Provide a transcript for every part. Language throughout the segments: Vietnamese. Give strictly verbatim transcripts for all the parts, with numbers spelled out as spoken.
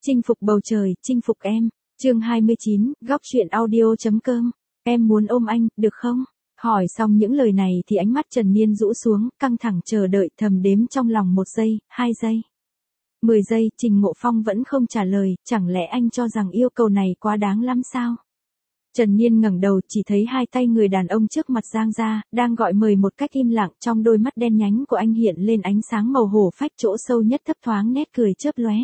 Chinh phục bầu trời, chinh phục em. Chương hai mươi chín, góc truyện audio.com. Em muốn ôm anh, được không? Hỏi xong những lời này thì ánh mắt Trần Niên rũ xuống, căng thẳng chờ đợi, thầm đếm trong lòng một giây, hai giây. Mười giây, Trình Ngộ Phong vẫn không trả lời, chẳng lẽ anh cho rằng yêu cầu này quá đáng lắm sao? Trần Niên ngẩng đầu chỉ thấy hai tay người đàn ông trước mặt giang ra, đang gọi mời một cách im lặng, trong đôi mắt đen nhánh của anh hiện lên ánh sáng màu hổ phách, chỗ sâu nhất thấp thoáng nét cười chớp lóe.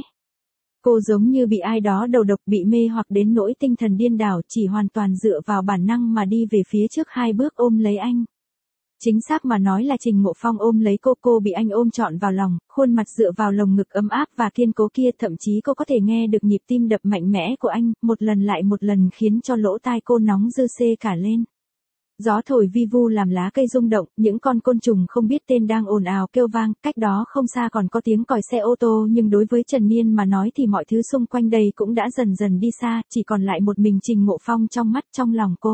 Cô giống như bị ai đó đầu độc, bị mê hoặc đến nỗi tinh thần điên đảo, chỉ hoàn toàn dựa vào bản năng mà đi về phía trước hai bước ôm lấy anh. Chính xác mà nói là Trình Ngộ Phong ôm lấy cô, cô bị anh ôm trọn vào lòng, khuôn mặt dựa vào lồng ngực ấm áp và kiên cố kia, thậm chí cô có thể nghe được nhịp tim đập mạnh mẽ của anh, một lần lại một lần khiến cho lỗ tai cô nóng dư xê cả lên. Gió thổi vi vu làm lá cây rung động, những con côn trùng không biết tên đang ồn ào kêu vang, cách đó không xa còn có tiếng còi xe ô tô, nhưng đối với Trần Niên mà nói thì mọi thứ xung quanh đây cũng đã dần dần đi xa, chỉ còn lại một mình Trình Ngộ Phong trong mắt, trong lòng cô.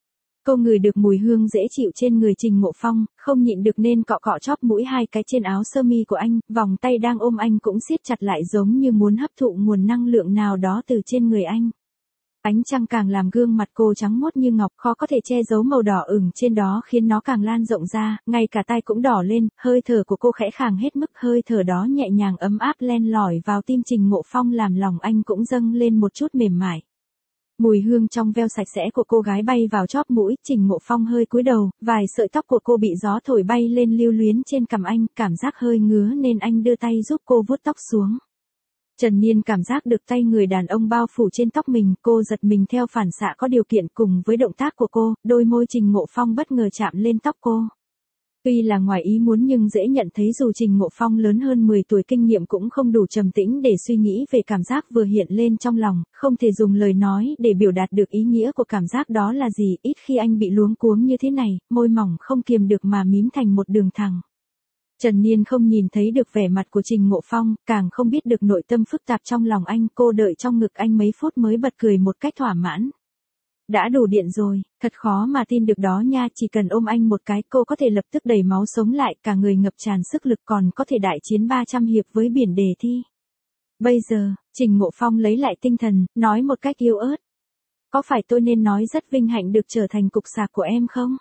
Cô ngửi được mùi hương dễ chịu trên người Trình Ngộ Phong, không nhịn được nên cọ cọ chóp mũi hai cái trên áo sơ mi của anh, vòng tay đang ôm anh cũng siết chặt lại giống như muốn hấp thụ nguồn năng lượng nào đó từ trên người anh. Ánh trăng càng làm gương mặt cô trắng muốt như ngọc, khó có thể che giấu màu đỏ ửng trên đó khiến nó càng lan rộng ra, ngay cả tai cũng đỏ lên, hơi thở của cô khẽ khàng hết mức, hơi thở đó nhẹ nhàng ấm áp len lỏi vào tim Trình Ngộ Phong làm lòng anh cũng dâng lên một chút mềm mại. Mùi hương trong veo sạch sẽ của cô gái bay vào chóp mũi, Trình Ngộ Phong hơi cúi đầu, vài sợi tóc của cô bị gió thổi bay lên lưu luyến trên cằm anh, cảm giác hơi ngứa nên anh đưa tay giúp cô vuốt tóc xuống. Trần Niên cảm giác được tay người đàn ông bao phủ trên tóc mình, cô giật mình theo phản xạ có điều kiện, cùng với động tác của cô, đôi môi Trình Ngộ Phong bất ngờ chạm lên tóc cô. Tuy là ngoài ý muốn nhưng dễ nhận thấy dù Trình Ngộ Phong lớn hơn mười tuổi, kinh nghiệm cũng không đủ trầm tĩnh để suy nghĩ về cảm giác vừa hiện lên trong lòng, không thể dùng lời nói để biểu đạt được ý nghĩa của cảm giác đó là gì, ít khi anh bị luống cuống như thế này, môi mỏng không kiềm được mà mím thành một đường thẳng. Trần Niên không nhìn thấy được vẻ mặt của Trình Ngộ Phong, càng không biết được nội tâm phức tạp trong lòng anh, cô đợi trong ngực anh mấy phút mới bật cười một cách thỏa mãn. Đã đủ điện rồi, thật khó mà tin được đó nha, chỉ cần ôm anh một cái cô có thể lập tức đầy máu sống lại, cả người ngập tràn sức lực, còn có thể đại chiến ba trăm hiệp với biển đề thi. Bây giờ, Trình Ngộ Phong lấy lại tinh thần, nói một cách yếu ớt. Có phải tôi nên nói rất vinh hạnh được trở thành cục sạc của em không?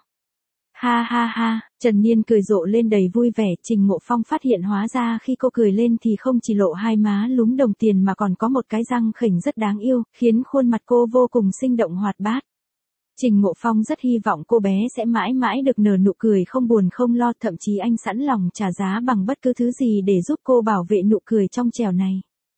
Ha ha ha, Trần Niên cười rộ lên đầy vui vẻ, Trình Ngộ Phong phát hiện hóa ra khi cô cười lên thì không chỉ lộ hai má lúm đồng tiền mà còn có một cái răng khểnh rất đáng yêu, khiến khuôn mặt cô vô cùng sinh động hoạt bát. Trình Ngộ Phong rất hy vọng cô bé sẽ mãi mãi được nở nụ cười không buồn không lo, thậm chí anh sẵn lòng trả giá bằng bất cứ thứ gì để giúp cô bảo vệ nụ cười trong trẻo này.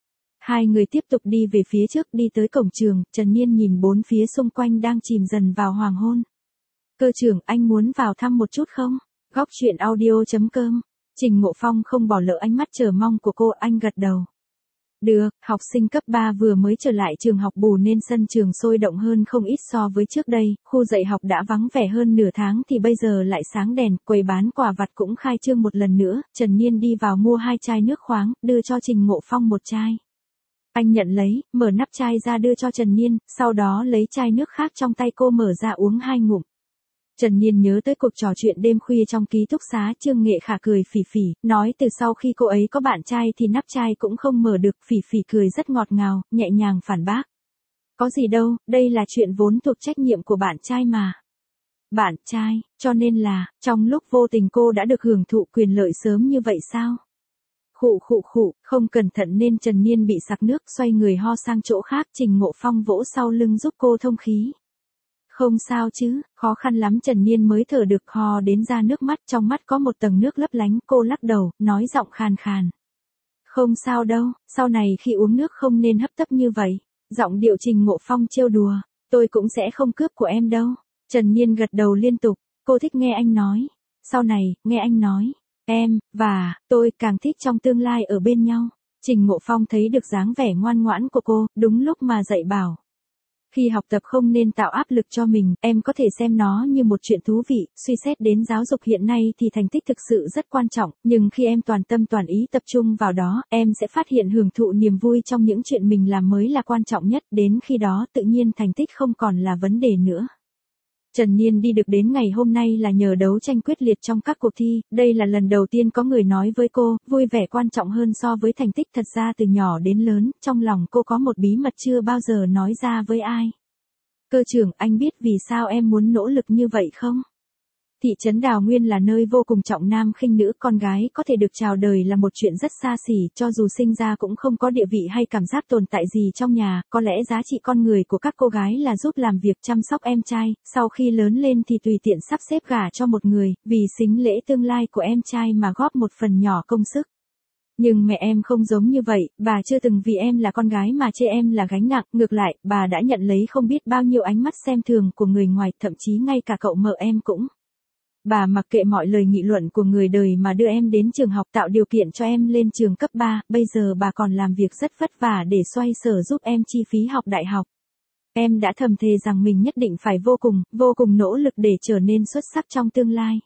Hai người tiếp tục đi về phía trước, đi tới cổng trường, Trần Niên nhìn bốn phía xung quanh đang chìm dần vào hoàng hôn. Cơ trưởng, anh muốn vào thăm một chút không? Góc truyện audio.com. Trình Ngộ Phong không bỏ lỡ ánh mắt chờ mong của cô, anh gật đầu. Được, học sinh cấp ba vừa mới trở lại trường học bù nên sân trường sôi động hơn không ít so với trước đây, khu dạy học đã vắng vẻ hơn nửa tháng thì bây giờ lại sáng đèn, quầy bán quà vặt cũng khai trương một lần nữa, Trần Niên đi vào mua hai chai nước khoáng, đưa cho Trình Ngộ Phong một chai. Anh nhận lấy, mở nắp chai ra đưa cho Trần Niên, sau đó lấy chai nước khác trong tay cô mở ra uống hai ngụm. Trần Niên nhớ tới cuộc trò chuyện đêm khuya trong ký túc xá, Trương Nghệ Khả cười phỉ phỉ, nói từ sau khi cô ấy có bạn trai thì nắp chai cũng không mở được, phỉ phỉ cười rất ngọt ngào, nhẹ nhàng phản bác. Có gì đâu, đây là chuyện vốn thuộc trách nhiệm của bạn trai mà. Bạn trai, cho nên là, trong lúc vô tình cô đã được hưởng thụ quyền lợi sớm như vậy sao? Khụ khụ khụ, không cẩn thận nên Trần Niên bị sặc nước, xoay người ho sang chỗ khác, Trình Ngộ Phong vỗ sau lưng giúp cô thông khí. Không sao chứ, khó khăn lắm Trần Niên mới thở được, ho đến ra nước mắt, trong mắt có một tầng nước lấp lánh, cô lắc đầu, nói giọng khàn khàn. Không sao đâu, sau này khi uống nước không nên hấp tấp như vậy. Giọng điệu Trình Ngộ Phong trêu đùa, tôi cũng sẽ không cướp của em đâu. Trần Niên gật đầu liên tục, cô thích nghe anh nói. Sau này, nghe anh nói, em, và, tôi càng thích trong tương lai ở bên nhau. Trình Ngộ Phong thấy được dáng vẻ ngoan ngoãn của cô, đúng lúc mà dạy bảo. Khi học tập không nên tạo áp lực cho mình, em có thể xem nó như một chuyện thú vị, suy xét đến giáo dục hiện nay thì thành tích thực sự rất quan trọng, nhưng khi em toàn tâm toàn ý tập trung vào đó, em sẽ phát hiện hưởng thụ niềm vui trong những chuyện mình làm mới là quan trọng nhất, đến khi đó tự nhiên thành tích không còn là vấn đề nữa. Trần Niên đi được đến ngày hôm nay là nhờ đấu tranh quyết liệt trong các cuộc thi, đây là lần đầu tiên có người nói với cô, vui vẻ quan trọng hơn so với thành tích. Thật ra từ nhỏ đến lớn, trong lòng cô có một bí mật chưa bao giờ nói ra với ai. Cơ trưởng, anh biết vì sao em muốn nỗ lực như vậy không? Thị trấn Đào Nguyên là nơi vô cùng trọng nam khinh nữ, con gái có thể được chào đời là một chuyện rất xa xỉ, cho dù sinh ra cũng không có địa vị hay cảm giác tồn tại gì trong nhà, có lẽ giá trị con người của các cô gái là giúp làm việc chăm sóc em trai, sau khi lớn lên thì tùy tiện sắp xếp gả cho một người, vì sính lễ tương lai của em trai mà góp một phần nhỏ công sức. Nhưng mẹ em không giống như vậy, bà chưa từng vì em là con gái mà chê em là gánh nặng, ngược lại, bà đã nhận lấy không biết bao nhiêu ánh mắt xem thường của người ngoài, thậm chí ngay cả cậu mợ em cũng. Bà mặc kệ mọi lời nghị luận của người đời mà đưa em đến trường học, tạo điều kiện cho em lên trường cấp ba, bây giờ bà còn làm việc rất vất vả để xoay sở giúp em chi phí học đại học. Em đã thầm thề rằng mình nhất định phải vô cùng, vô cùng nỗ lực để trở nên xuất sắc trong tương lai.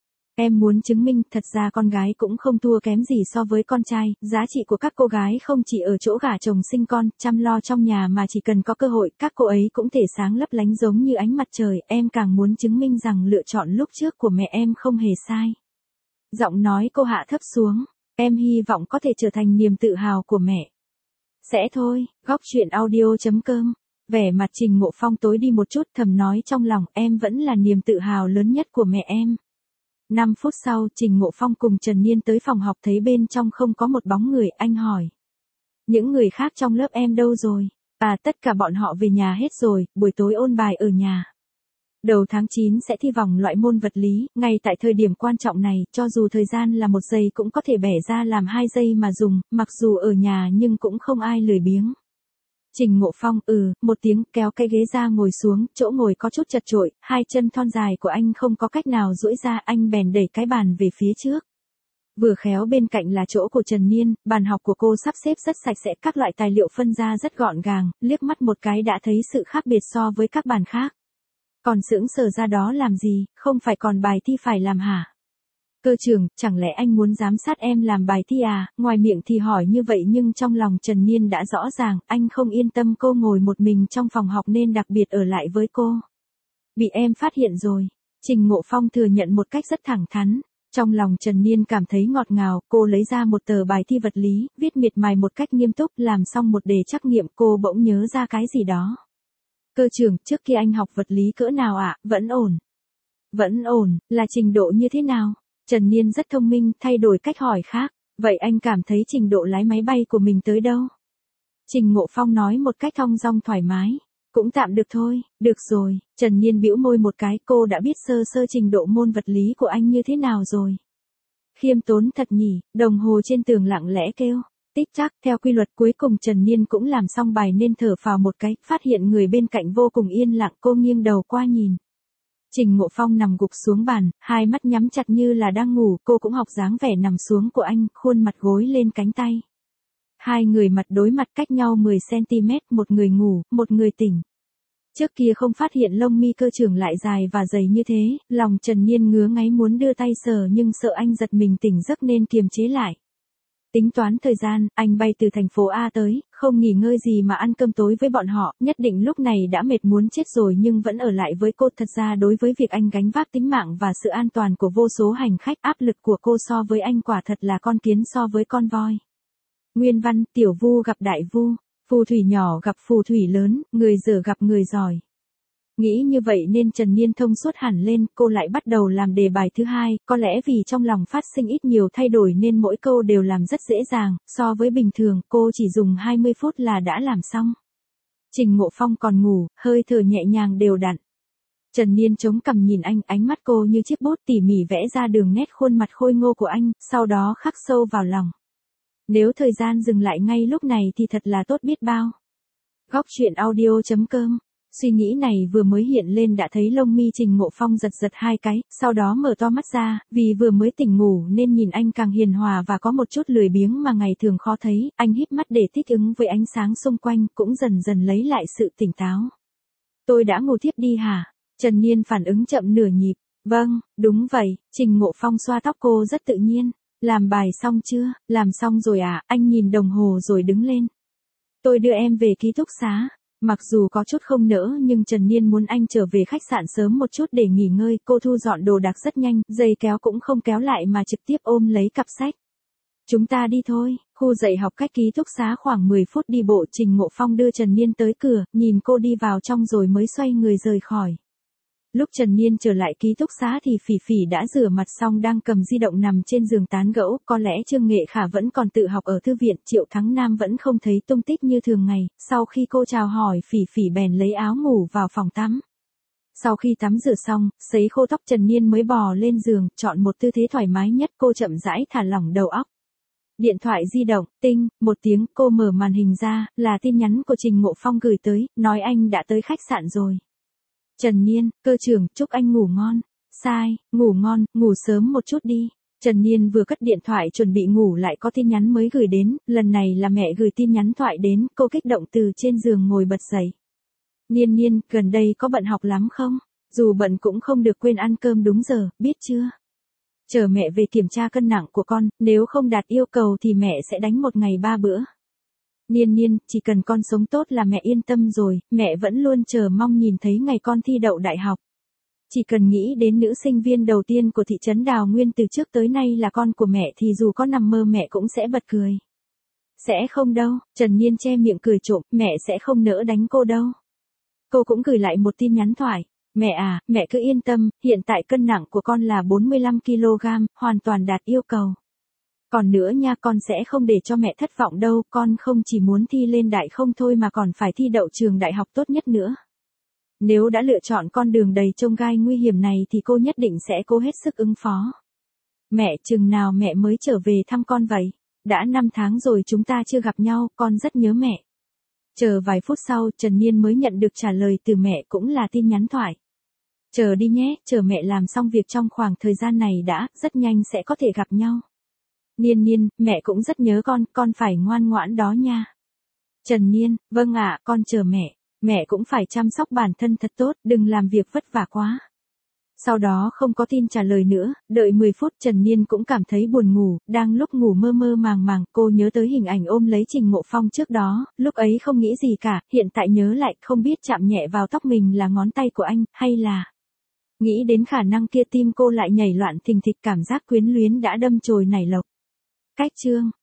Em muốn chứng minh thật ra con gái cũng không thua kém gì so với con trai, giá trị của các cô gái không chỉ ở chỗ gả chồng sinh con, chăm lo trong nhà mà chỉ cần có cơ hội, các cô ấy cũng thể sáng lấp lánh giống như ánh mặt trời, em càng muốn chứng minh rằng lựa chọn lúc trước của mẹ em không hề sai. Giọng nói cô hạ thấp xuống, em hy vọng có thể trở thành niềm tự hào của mẹ. Sẽ thôi, góc truyện audio chấm com. Vẻ mặt Trình Ngộ Phong tối đi một chút, thầm nói trong lòng, em vẫn là niềm tự hào lớn nhất của mẹ em. năm phút sau, Trình Ngộ Phong cùng Trần Niên tới phòng học, thấy bên trong không có một bóng người, anh hỏi. Những người khác trong lớp em đâu rồi? À, tất cả bọn họ về nhà hết rồi, buổi tối ôn bài ở nhà. Đầu tháng chín sẽ thi vòng loại môn vật lý, ngay tại thời điểm quan trọng này, cho dù thời gian là một giây cũng có thể bẻ ra làm hai giây mà dùng, mặc dù ở nhà nhưng cũng không ai lười biếng. Trình Ngộ Phong, ừ, một tiếng, kéo cái ghế ra ngồi xuống, chỗ ngồi có chút chật chội, hai chân thon dài của anh không có cách nào duỗi ra, anh bèn đẩy cái bàn về phía trước. Vừa khéo bên cạnh là chỗ của Trần Niên, bàn học của cô sắp xếp rất sạch sẽ, các loại tài liệu phân ra rất gọn gàng, liếc mắt một cái đã thấy sự khác biệt so với các bàn khác. Còn sững sờ ra đó làm gì, không phải còn bài thi phải làm hả? Cơ trưởng, chẳng lẽ anh muốn giám sát em làm bài thi à? Ngoài miệng thì hỏi như vậy nhưng trong lòng Trần Niên đã rõ ràng, anh không yên tâm cô ngồi một mình trong phòng học nên đặc biệt ở lại với cô. Bị em phát hiện rồi. Trình Ngộ Phong thừa nhận một cách rất thẳng thắn. Trong lòng Trần Niên cảm thấy ngọt ngào, cô lấy ra một tờ bài thi vật lý, viết miệt mài một cách nghiêm túc, làm xong một đề trắc nghiệm, cô bỗng nhớ ra cái gì đó. Cơ trưởng, trước kia anh học vật lý cỡ nào ạ? À? Vẫn ổn. Vẫn ổn, là trình độ như thế nào? Trần Niên rất thông minh, thay đổi cách hỏi khác. Vậy anh cảm thấy trình độ lái máy bay của mình tới đâu? Trình Ngộ Phong nói một cách thong dong thoải mái. Cũng tạm được thôi, được rồi. Trần Niên bĩu môi một cái, cô đã biết sơ sơ trình độ môn vật lý của anh như thế nào rồi. Khiêm tốn thật nhỉ, đồng hồ trên tường lặng lẽ kêu. Tích tắc, theo quy luật cuối cùng Trần Niên cũng làm xong bài nên thở phào một cái, phát hiện người bên cạnh vô cùng yên lặng, cô nghiêng đầu qua nhìn. Trình Ngộ Phong nằm gục xuống bàn, hai mắt nhắm chặt như là đang ngủ, cô cũng học dáng vẻ nằm xuống của anh, khuôn mặt gối lên cánh tay. Hai người mặt đối mặt cách nhau mười xăng ti mét, một người ngủ, một người tỉnh. Trước kia không phát hiện lông mi cơ trưởng lại dài và dày như thế, lòng Trần Niên ngứa ngáy muốn đưa tay sờ nhưng sợ anh giật mình tỉnh giấc nên kiềm chế lại. Tính toán thời gian, anh bay từ thành phố A tới, không nghỉ ngơi gì mà ăn cơm tối với bọn họ, nhất định lúc này đã mệt muốn chết rồi nhưng vẫn ở lại với cô. Thật ra đối với việc anh gánh vác tính mạng và sự an toàn của vô số hành khách, áp lực của cô so với anh quả thật là con kiến so với con voi. Nguyên văn, tiểu vu gặp đại vu, phù thủy nhỏ gặp phù thủy lớn, người dở gặp người giỏi. Nghĩ như vậy nên Trần Niên thông suốt hẳn lên, cô lại bắt đầu làm đề bài thứ hai, có lẽ vì trong lòng phát sinh ít nhiều thay đổi nên mỗi câu đều làm rất dễ dàng, so với bình thường, cô chỉ dùng hai mươi phút là đã làm xong. Trình Ngộ Phong còn ngủ, hơi thở nhẹ nhàng đều đặn. Trần Niên chống cằm nhìn anh, ánh mắt cô như chiếc bút tỉ mỉ vẽ ra đường nét khuôn mặt khôi ngô của anh, sau đó khắc sâu vào lòng. Nếu thời gian dừng lại ngay lúc này thì thật là tốt biết bao. Góc truyện audio chấm com. Suy nghĩ này vừa mới hiện lên đã thấy lông mi Trình Ngộ Phong giật giật hai cái, sau đó mở to mắt ra, vì vừa mới tỉnh ngủ nên nhìn anh càng hiền hòa và có một chút lười biếng mà ngày thường khó thấy, anh híp mắt để thích ứng với ánh sáng xung quanh, cũng dần dần lấy lại sự tỉnh táo. Tôi đã ngủ thiếp đi hả? Trần Niên phản ứng chậm nửa nhịp. Vâng, đúng vậy. Trình Ngộ Phong xoa tóc cô rất tự nhiên. Làm bài xong chưa? Làm xong rồi à? Anh nhìn đồng hồ rồi đứng lên. Tôi đưa em về ký túc xá. Mặc dù có chút không nỡ nhưng Trần Niên muốn anh trở về khách sạn sớm một chút để nghỉ ngơi, cô thu dọn đồ đạc rất nhanh, dây kéo cũng không kéo lại mà trực tiếp ôm lấy cặp sách. Chúng ta đi thôi, khu dạy học cách ký túc xá khoảng mười phút đi bộ. Trình Ngộ Phong đưa Trần Niên tới cửa, nhìn cô đi vào trong rồi mới xoay người rời khỏi. Lúc Trần Niên trở lại ký túc xá thì Phỉ Phỉ đã rửa mặt xong đang cầm di động nằm trên giường tán gẫu, có lẽ Trương Nghệ Khả vẫn còn tự học ở thư viện, Triệu Thắng Nam vẫn không thấy tung tích như thường ngày. Sau khi cô chào hỏi Phỉ Phỉ bèn lấy áo ngủ vào phòng tắm. Sau khi tắm rửa xong, sấy khô tóc, Trần Niên mới bò lên giường, chọn một tư thế thoải mái nhất, cô chậm rãi thả lỏng đầu óc. Điện thoại di động, tinh, một tiếng, cô mở màn hình ra, là tin nhắn của Trình Ngộ Phong gửi tới, nói anh đã tới khách sạn rồi. Trần Niên, cơ trưởng, chúc anh ngủ ngon. Sai, ngủ ngon, ngủ sớm một chút đi. Trần Niên vừa cất điện thoại chuẩn bị ngủ lại có tin nhắn mới gửi đến, lần này là mẹ gửi tin nhắn thoại đến, cô kích động từ trên giường ngồi bật dậy. Niên Niên, gần đây có bận học lắm không? Dù bận cũng không được quên ăn cơm đúng giờ, biết chưa? Chờ mẹ về kiểm tra cân nặng của con, nếu không đạt yêu cầu thì mẹ sẽ đánh một ngày ba bữa. Niên Niên, chỉ cần con sống tốt là mẹ yên tâm rồi, mẹ vẫn luôn chờ mong nhìn thấy ngày con thi đậu đại học. Chỉ cần nghĩ đến nữ sinh viên đầu tiên của thị trấn Đào Nguyên từ trước tới nay là con của mẹ thì dù có nằm mơ mẹ cũng sẽ bật cười. Sẽ không đâu, Trần Niên che miệng cười trộm, mẹ sẽ không nỡ đánh cô đâu. Cô cũng gửi lại một tin nhắn thoại. Mẹ à, mẹ cứ yên tâm, hiện tại cân nặng của con là bốn mươi lăm ki lô gam, hoàn toàn đạt yêu cầu. Còn nữa nha, con sẽ không để cho mẹ thất vọng đâu, con không chỉ muốn thi lên đại không thôi mà còn phải thi đậu trường đại học tốt nhất nữa. Nếu đã lựa chọn con đường đầy chông gai nguy hiểm này thì cô nhất định sẽ cố hết sức ứng phó. Mẹ, chừng nào mẹ mới trở về thăm con vậy? Đã năm tháng rồi chúng ta chưa gặp nhau, con rất nhớ mẹ. Chờ vài phút sau, Trần Niên mới nhận được trả lời từ mẹ, cũng là tin nhắn thoại. Chờ đi nhé, chờ mẹ làm xong việc trong khoảng thời gian này đã, rất nhanh sẽ có thể gặp nhau. Niên Niên, mẹ cũng rất nhớ con, con phải ngoan ngoãn đó nha. Trần Niên, vâng ạ, con chờ mẹ. Mẹ cũng phải chăm sóc bản thân thật tốt, đừng làm việc vất vả quá. Sau đó không có tin trả lời nữa, đợi mười phút Trần Niên cũng cảm thấy buồn ngủ, đang lúc ngủ mơ mơ màng màng, cô nhớ tới hình ảnh ôm lấy Trình Ngộ Phong trước đó, lúc ấy không nghĩ gì cả, hiện tại nhớ lại không biết chạm nhẹ vào tóc mình là ngón tay của anh, hay là... Nghĩ đến khả năng kia tim cô lại nhảy loạn thình thịch, cảm giác quyến luyến đã đâm chồi nảy lộc. Cách chương